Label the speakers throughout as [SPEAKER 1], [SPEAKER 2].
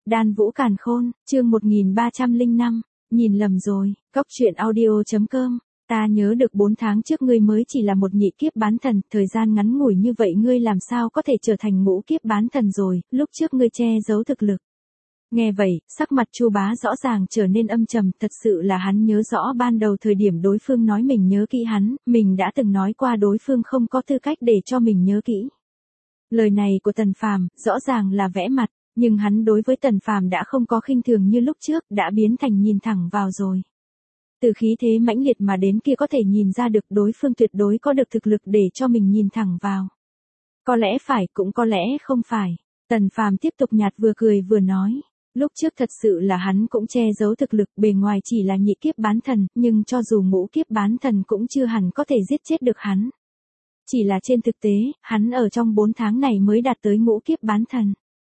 [SPEAKER 1] Đan Vũ Càn Khôn, chương 1305, nhìn lầm rồi, Cóc truyện audio.com. Ta nhớ được 4 tháng trước ngươi mới chỉ là một nhị kiếp bán thần, thời gian ngắn ngủi như vậy ngươi làm sao có thể trở thành ngũ kiếp bán thần rồi, lúc trước ngươi che giấu thực lực. Nghe vậy, sắc mặt Chu Bá rõ ràng trở nên âm trầm, thật sự là hắn nhớ rõ ban đầu thời điểm đối phương nói mình nhớ kỹ hắn, mình đã từng nói qua đối phương không có tư cách để cho mình nhớ kỹ. Lời này của Tần Phàm rõ ràng là vẽ mặt, nhưng hắn đối với Tần Phàm đã không có khinh thường như lúc trước, đã biến thành nhìn thẳng vào rồi. Từ khí thế mãnh liệt mà đến kia có thể nhìn ra được đối phương tuyệt đối có được thực lực để cho mình nhìn thẳng vào. Có lẽ phải cũng có lẽ không phải. Tần Phàm tiếp tục nhạt vừa cười vừa nói. Lúc trước thật sự là hắn cũng che giấu thực lực, bề ngoài chỉ là nhị kiếp bán thần, nhưng cho dù ngũ kiếp bán thần cũng chưa hẳn có thể giết chết được hắn. Chỉ là trên thực tế, hắn ở trong 4 tháng này mới đạt tới ngũ kiếp bán thần.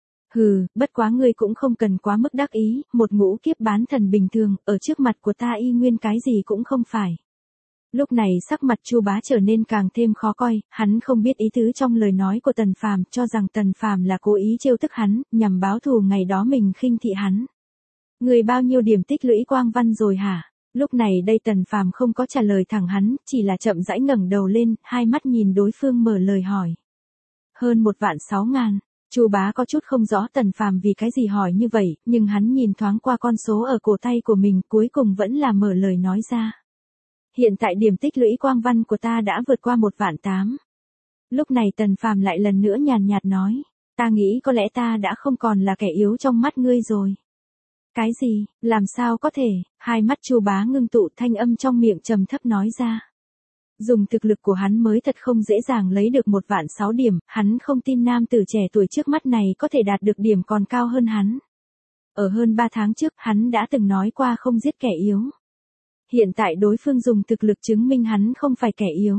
[SPEAKER 1] Hừ, bất quá ngươi cũng không cần quá mức đắc ý, một ngũ kiếp bán thần bình thường, ở trước mặt của ta y nguyên cái gì cũng không phải. Lúc này sắc mặt Chu Bá trở nên càng thêm khó coi, hắn không biết ý tứ trong lời nói của Tần Phàm, cho rằng Tần Phàm là cố ý trêu tức hắn, nhằm báo thù ngày đó mình khinh thị hắn. Người bao nhiêu điểm tích lũy quang văn rồi hả? Lúc này đây Tần Phàm không có trả lời thẳng hắn, chỉ là chậm rãi ngẩng đầu lên, hai mắt nhìn đối phương mở lời hỏi. Hơn 1.600.000. Chu Bá có chút không rõ Tần Phàm vì cái gì hỏi như vậy, nhưng hắn nhìn thoáng qua con số ở cổ tay của mình, cuối cùng vẫn là mở lời nói ra. Hiện tại điểm tích lũy quang văn của ta đã vượt qua 1.800.000. Lúc này Tần Phàm lại lần nữa nhàn nhạt nói, ta nghĩ có lẽ ta đã không còn là kẻ yếu trong mắt ngươi rồi. Cái gì, làm sao có thể? Hai mắt Chu Bá ngưng tụ, thanh âm trong miệng trầm thấp nói ra. Dùng thực lực của hắn mới thật không dễ dàng lấy được 1.600.000 điểm, hắn không tin nam tử trẻ tuổi trước mắt này có thể đạt được điểm còn cao hơn hắn. Ở hơn 3 tháng trước, hắn đã từng nói qua không giết kẻ yếu. Hiện tại đối phương dùng thực lực chứng minh hắn không phải kẻ yếu.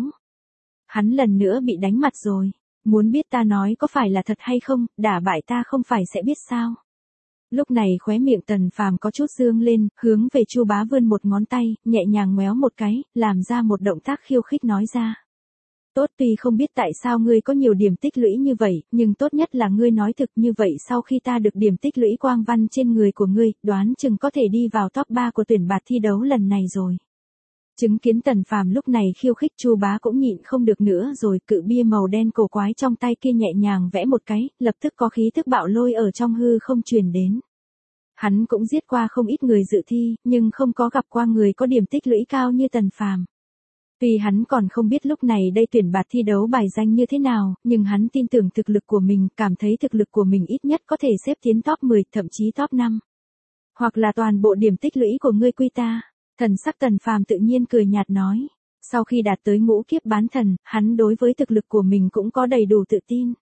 [SPEAKER 1] Hắn lần nữa bị đánh mặt rồi. Muốn biết ta nói có phải là thật hay không, đả bại ta không phải sẽ biết sao. Lúc này khóe miệng Tần Phàm có chút dương lên, hướng về Chu Bá vươn một ngón tay, nhẹ nhàng ngoéo một cái, làm ra một động tác khiêu khích nói ra. Tốt, tuy không biết tại sao ngươi có nhiều điểm tích lũy như vậy, nhưng tốt nhất là ngươi nói thực như vậy, sau khi ta được điểm tích lũy quang văn trên người của ngươi, đoán chừng có thể đi vào top 3 của tuyển bạt thi đấu lần này rồi. Chứng kiến Tần Phàm lúc này khiêu khích, Chu Bá cũng nhịn không được nữa rồi, cự bia màu đen cổ quái trong tay kia nhẹ nhàng vẽ một cái, lập tức có khí tức bạo lôi ở trong hư không truyền đến. Hắn cũng giết qua không ít người dự thi, nhưng không có gặp qua người có điểm tích lũy cao như Tần Phàm. Tuy hắn còn không biết lúc này đây tuyển bạt thi đấu bài danh như thế nào, nhưng hắn tin tưởng thực lực của mình, cảm thấy thực lực của mình ít nhất có thể xếp tiến top 10, thậm chí top 5. Hoặc là toàn bộ điểm tích lũy của ngươi quy ta. Thần sắc Tần Phàm tự nhiên cười nhạt nói. Sau khi đạt tới ngũ kiếp bán thần, hắn đối với thực lực của mình cũng có đầy đủ tự tin.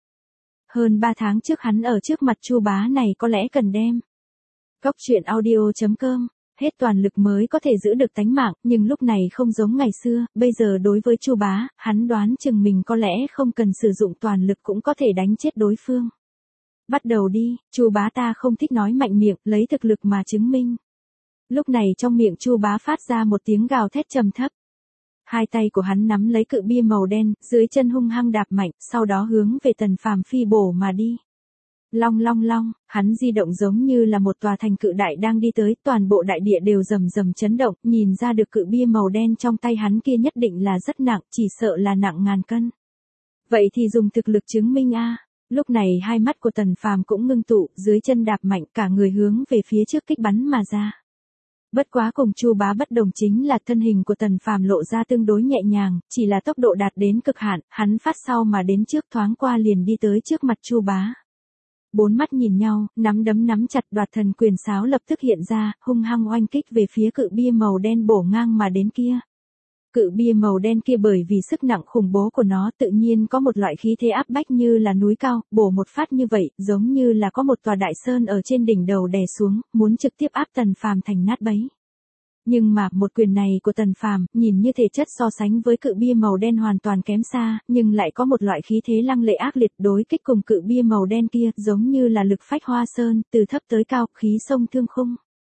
[SPEAKER 1] Hơn 3 tháng trước hắn ở trước mặt Chu Bá này có lẽ cần đem. Cóc truyện audio.com, hết toàn lực mới có thể giữ được tánh mạng, nhưng lúc này không giống ngày xưa, bây giờ đối với Chu Bá, hắn đoán chừng mình có lẽ không cần sử dụng toàn lực cũng có thể đánh chết đối phương. Bắt đầu đi, Chu Bá, ta không thích nói mạnh miệng, lấy thực lực mà chứng minh. Lúc này trong miệng Chu Bá phát ra một tiếng gào thét trầm thấp. Hai tay của hắn nắm lấy cự bia màu đen, dưới chân hung hăng đạp mạnh, sau đó hướng về Tần Phàm phi bổ mà đi. Long long long, hắn di động giống như là một tòa thành cự đại đang đi tới, toàn bộ đại địa đều rầm rầm chấn động, nhìn ra được cự bia màu đen trong tay hắn kia nhất định là rất nặng, chỉ sợ là nặng ngàn cân. Vậy thì dùng thực lực chứng minh a. Lúc này hai mắt của Tần Phàm cũng ngưng tụ, dưới chân đạp mạnh, cả người hướng về phía trước kích bắn mà ra. Bất quá cùng Chu Bá bất đồng chính là thân hình của Tần Phàm lộ ra tương đối nhẹ nhàng, chỉ là tốc độ đạt đến cực hạn, hắn phát sau mà đến trước, thoáng qua liền đi tới trước mặt Chu Bá. Bốn mắt nhìn nhau, nắm đấm nắm chặt, đoạt thần quyền sáo lập tức hiện ra, hung hăng oanh kích về phía cự bia màu đen bổ ngang mà đến kia. Cự bia màu đen kia bởi vì sức nặng khủng bố của nó tự nhiên có một loại khí thế áp bách như là núi cao, bổ một phát như vậy, giống như là có một tòa đại sơn ở trên đỉnh đầu đè xuống, muốn trực tiếp áp Tần Phàm thành nát bấy. Nhưng mà một quyền này của Tần Phàm, nhìn như thể chất so sánh với cự bia màu đen hoàn toàn kém xa, nhưng lại có một loại khí thế lăng lệ ác liệt, đối kích cùng cự bia màu đen kia, giống như là lực phách hoa sơn, từ thấp tới cao, khí sông thương khung.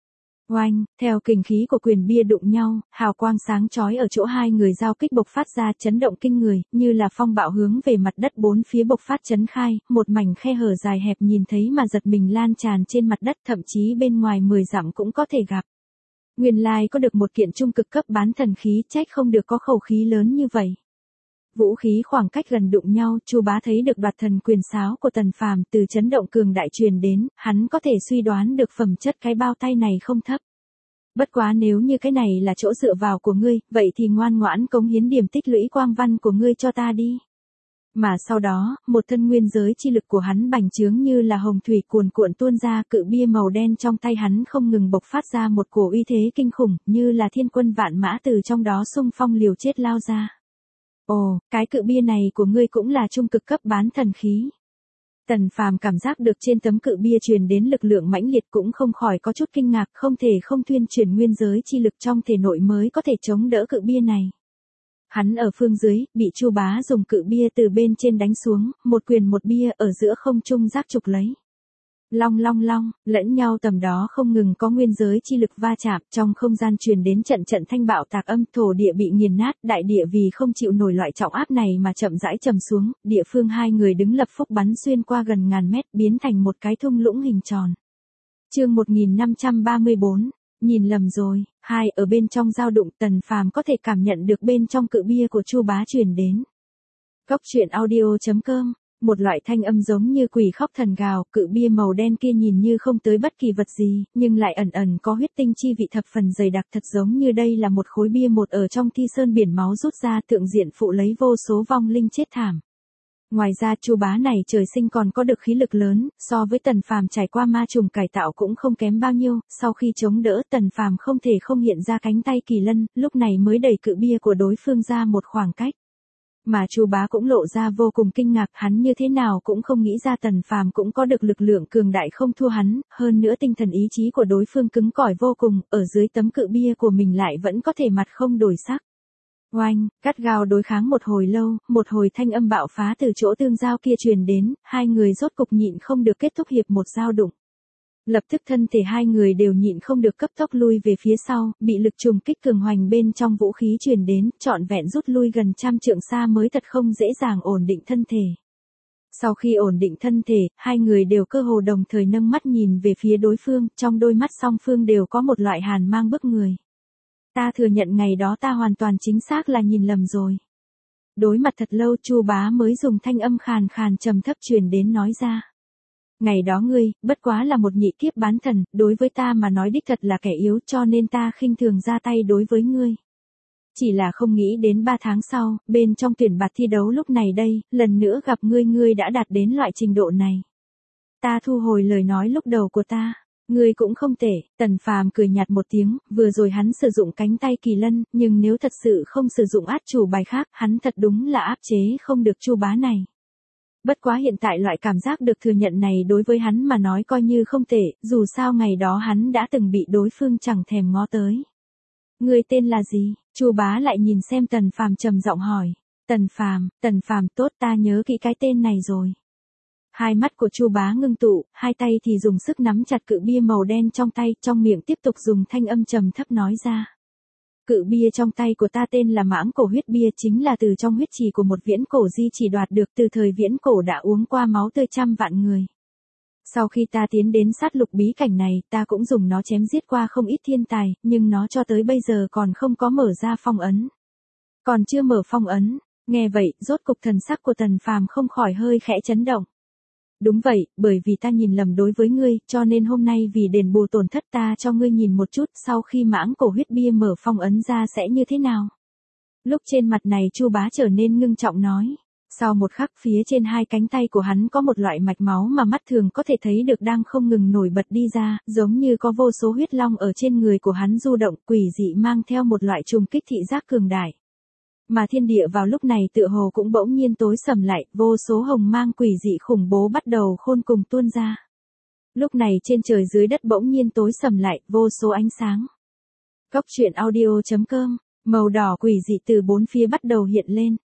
[SPEAKER 1] Oanh, theo kình khí của quyền bia đụng nhau, hào quang sáng chói ở chỗ hai người giao kích bộc phát ra chấn động kinh người, như là phong bạo hướng về mặt đất bốn phía bộc phát chấn khai, một mảnh khe hở dài hẹp nhìn thấy mà giật mình lan tràn trên mặt đất, thậm chí bên ngoài 10 dặm cũng có thể gặp. Nguyên lai có được một kiện trung cực cấp bán thần khí, trách không được có khẩu khí lớn như vậy. Vũ khí khoảng cách gần đụng nhau, Chu Bá thấy được đoạt thần quyền sáo của Tần Phàm từ chấn động cường đại truyền đến, hắn có thể suy đoán được phẩm chất cái bao tay này không thấp. Bất quá nếu như cái này là chỗ dựa vào của ngươi, vậy thì ngoan ngoãn cống hiến điểm tích lũy quang văn của ngươi cho ta đi. Mà sau đó, một thân nguyên giới chi lực của hắn bành trướng như là hồng thủy cuồn cuộn tuôn ra, cự bia màu đen trong tay hắn không ngừng bộc phát ra một cổ uy thế kinh khủng, như là thiên quân vạn mã từ trong đó xung phong liều chết lao ra. Ồ, cái cự bia này của ngươi cũng là trung cực cấp bán thần khí. Tần Phàm cảm giác được trên tấm cự bia truyền đến lực lượng mãnh liệt, cũng không khỏi có chút kinh ngạc, không thể không thuyên chuyển nguyên giới chi lực trong thể nội mới có thể chống đỡ cự bia này. Hắn ở phương dưới, bị Chu Bá dùng cự bia từ bên trên đánh xuống, một quyền một bia ở giữa không trung giác trục lấy. Long long long, lẫn nhau tầm đó không ngừng có nguyên giới chi lực va chạm, trong không gian truyền đến trận trận thanh bạo tạc âm, thổ địa bị nghiền nát, đại địa vì không chịu nổi loại trọng áp này mà chậm rãi trầm xuống, địa phương hai người đứng lập phúc bắn xuyên qua gần ngàn mét, biến thành một cái thung lũng hình tròn. Chương 1534, nhìn lầm rồi, hai ở bên trong giao đụng, Tần Phàm có thể cảm nhận được bên trong cự bia của Chu Bá truyền đến. Góc truyện audio.com. Một loại thanh âm giống như quỷ khóc thần gào, cự bia màu đen kia nhìn như không tới bất kỳ vật gì, nhưng lại ẩn ẩn có huyết tinh chi vị thập phần dày đặc, thật giống như đây là một khối bia một ở trong thi sơn biển máu rút ra, tượng diện phụ lấy vô số vong linh chết thảm. Ngoài ra Chu Bá này trời sinh còn có được khí lực lớn, so với Tần Phàm trải qua ma trùng cải tạo cũng không kém bao nhiêu, sau khi chống đỡ Tần Phàm không thể không hiện ra cánh tay kỳ lân, lúc này mới đẩy cự bia của đối phương ra một khoảng cách. Mà Chu Bá cũng lộ ra vô cùng kinh ngạc, hắn như thế nào cũng không nghĩ ra Tần Phàm cũng có được lực lượng cường đại không thua hắn, hơn nữa tinh thần ý chí của đối phương cứng cỏi vô cùng, ở dưới tấm cự bia của mình lại vẫn có thể mặt không đổi sắc. Oanh, gắt gao đối kháng một hồi lâu, một hồi thanh âm bạo phá từ chỗ tương giao kia truyền đến, hai người rốt cục nhịn không được kết thúc hiệp một giao đụng. Lập tức thân thể hai người đều nhịn không được cấp tốc lui về phía sau, bị lực trùng kích cường hoành bên trong vũ khí truyền đến, trọn vẹn rút lui gần 100 trượng xa mới thật không dễ dàng ổn định thân thể. Sau khi ổn định thân thể, hai người đều cơ hồ đồng thời nâng mắt nhìn về phía đối phương, trong đôi mắt song phương đều có một loại hàn mang bức người. Ta thừa nhận ngày đó ta hoàn toàn chính xác là nhìn lầm rồi. Đối mặt thật lâu Chu Bá mới dùng thanh âm khàn khàn trầm thấp truyền đến nói ra. Ngày đó ngươi, bất quá là một nhị kiếp bán thần, đối với ta mà nói đích thật là kẻ yếu, cho nên ta khinh thường ra tay đối với ngươi. Chỉ là không nghĩ đến 3 tháng sau, bên trong tuyển bạt thi đấu lúc này đây, lần nữa gặp ngươi đã đạt đến loại trình độ này. Ta thu hồi lời nói lúc đầu của ta. Ngươi cũng không tệ, Tần Phàm cười nhạt một tiếng, vừa rồi hắn sử dụng cánh tay kỳ lân, nhưng nếu thật sự không sử dụng át chủ bài khác, hắn thật đúng là áp chế không được Chu Bá này. Bất quá hiện tại loại cảm giác được thừa nhận này đối với hắn mà nói coi như không tệ, dù sao ngày đó hắn đã từng bị đối phương chẳng thèm ngó tới. Ngươi tên là gì? Chu Bá lại nhìn xem Tần Phàm trầm giọng hỏi. Tần Phàm tốt, ta nhớ kỹ cái tên này rồi. Hai mắt của Chu Bá ngưng tụ, hai tay thì dùng sức nắm chặt cự bia màu đen trong tay, trong miệng tiếp tục dùng thanh âm trầm thấp nói ra. Cự bia trong tay của ta tên là Mãng Cổ huyết bia, chính là từ trong huyết trì của một viễn cổ di chỉ đoạt được, từ thời viễn cổ đã uống qua máu tươi trăm vạn người. Sau khi ta tiến đến sát lục bí cảnh này, ta cũng dùng nó chém giết qua không ít thiên tài, nhưng nó cho tới bây giờ còn không có mở ra phong ấn. Còn chưa mở phong ấn, nghe vậy, rốt cục thần sắc của Tần Phàm không khỏi hơi khẽ chấn động. Đúng vậy, bởi vì ta nhìn lầm đối với ngươi, cho nên hôm nay vì đền bù tổn thất ta cho ngươi nhìn một chút, sau khi Mãng Cổ huyết bia mở phong ấn ra sẽ như thế nào. Lúc trên mặt này Chu Bá trở nên ngưng trọng nói. Sau một khắc phía trên hai cánh tay của hắn có một loại mạch máu mà mắt thường có thể thấy được đang không ngừng nổi bật đi ra, giống như có vô số huyết long ở trên người của hắn du động, quỷ dị mang theo một loại trùng kích thị giác cường đại. Mà thiên địa vào lúc này tựa hồ cũng bỗng nhiên tối sầm lại, vô số hồng mang quỷ dị khủng bố bắt đầu khôn cùng tuôn ra. Lúc này trên trời dưới đất bỗng nhiên tối sầm lại, vô số ánh sáng. Góc truyện audio.com, màu đỏ quỷ dị từ bốn phía bắt đầu hiện lên.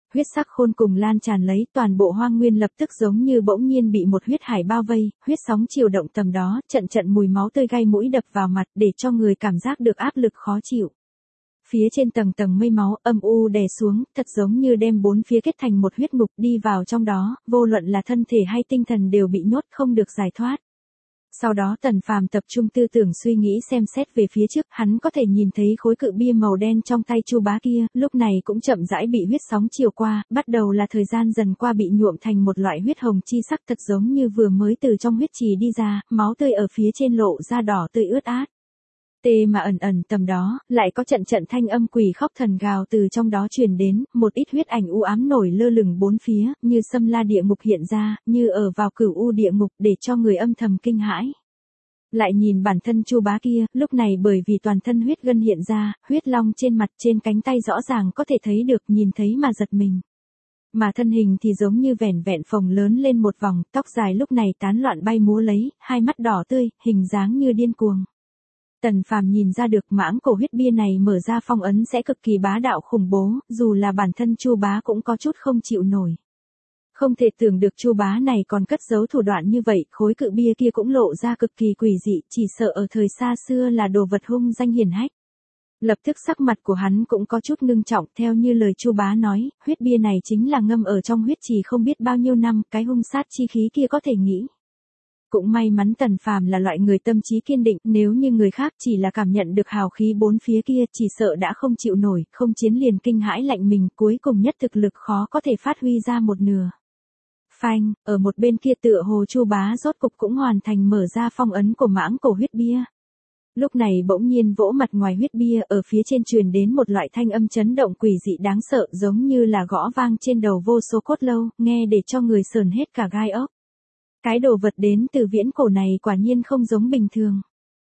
[SPEAKER 1] Huyết sắc khôn cùng lan tràn lấy, toàn bộ hoang nguyên lập tức giống như bỗng nhiên bị một huyết hải bao vây, huyết sóng chiều động tầm đó, trận trận mùi máu tươi gai mũi đập vào mặt để cho người cảm giác được áp lực khó chịu. Phía trên tầng tầng mây máu âm u đè xuống, thật giống như đem bốn phía kết thành một huyết ngục, đi vào trong đó, vô luận là thân thể hay tinh thần đều bị nhốt không được giải thoát. Sau đó Tần Phàm tập trung tư tưởng suy nghĩ xem xét về phía trước, hắn có thể nhìn thấy khối cự bia màu đen trong tay Chu Bá kia, lúc này cũng chậm rãi bị huyết sóng chiều qua, bắt đầu là thời gian dần qua bị nhuộm thành một loại huyết hồng chi sắc, thật giống như vừa mới từ trong huyết trì đi ra, máu tươi ở phía trên lộ ra đỏ tươi ướt át. Tê mà ẩn ẩn tầm đó, lại có trận trận thanh âm quỷ khóc thần gào từ trong đó truyền đến, một ít huyết ảnh u ám nổi lơ lửng bốn phía, như xâm la địa ngục hiện ra, như ở vào cửu u địa ngục để cho người âm thầm kinh hãi. Lại nhìn bản thân Chu Bá kia, lúc này bởi vì toàn thân huyết gân hiện ra, huyết long trên mặt trên cánh tay rõ ràng có thể thấy được, nhìn thấy mà giật mình. Mà thân hình thì giống như vẻn vẹn phồng lớn lên một vòng, tóc dài lúc này tán loạn bay múa lấy, hai mắt đỏ tươi, hình dáng như điên cuồng. Tần Phàm nhìn ra được mãng cổ huyết bia này mở ra phong ấn sẽ cực kỳ bá đạo khủng bố, dù là bản thân Chu Bá cũng có chút không chịu nổi. Không thể tưởng được Chu Bá này còn cất giấu thủ đoạn như vậy, khối cự bia kia cũng lộ ra cực kỳ quỷ dị, chỉ sợ ở thời xa xưa là đồ vật hung danh hiển hách. Lập tức sắc mặt của hắn cũng có chút ngưng trọng, theo như lời Chu Bá nói, huyết bia này chính là ngâm ở trong huyết trì không biết bao nhiêu năm, cái hung sát chi khí kia có thể nghĩ. Cũng may mắn Tần Phàm là loại người tâm trí kiên định, nếu như người khác chỉ là cảm nhận được hào khí bốn phía kia, chỉ sợ đã không chịu nổi, không chiến liền kinh hãi lạnh mình, cuối cùng nhất thực lực khó có thể phát huy ra một nửa. Phanh, ở một bên kia tựa hồ Chu Bá rốt cục cũng hoàn thành mở ra phong ấn của mãng cổ huyết bia. Lúc này bỗng nhiên vỗ mặt ngoài huyết bia, ở phía trên truyền đến một loại thanh âm chấn động quỷ dị đáng sợ, giống như là gõ vang trên đầu vô số cốt lâu, nghe để cho người sờn hết cả gai ốc. Cái đồ vật đến từ viễn cổ này quả nhiên không giống bình thường.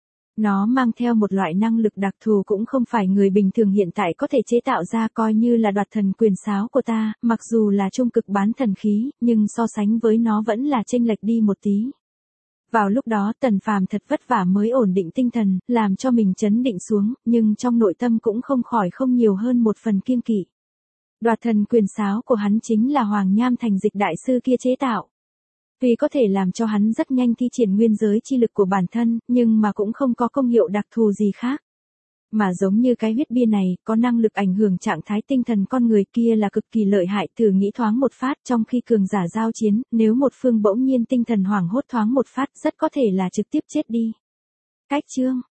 [SPEAKER 1] Nó mang theo một loại năng lực đặc thù cũng không phải người bình thường hiện tại có thể chế tạo ra, coi như là đoạt thần quyền sáo của ta, mặc dù là trung cực bán thần khí, nhưng so sánh với nó vẫn là chênh lệch đi một tí. Vào lúc đó Tần Phàm thật vất vả mới ổn định tinh thần, làm cho mình trấn định xuống, nhưng trong nội tâm cũng không khỏi không nhiều hơn một phần kiêng kỵ. Đoạt thần quyền sáo của hắn chính là Hoàng Nham Thành Dịch đại sư kia chế tạo. Tuy có thể làm cho hắn rất nhanh thi triển nguyên giới chi lực của bản thân, nhưng mà cũng không có công hiệu đặc thù gì khác. Mà giống như cái huyết bia này, có năng lực ảnh hưởng trạng thái tinh thần con người kia là cực kỳ lợi hại, thử nghĩ thoáng một phát trong khi cường giả giao chiến, nếu một phương bỗng nhiên tinh thần hoảng hốt thoáng một phát rất có thể là trực tiếp chết đi. Cách chương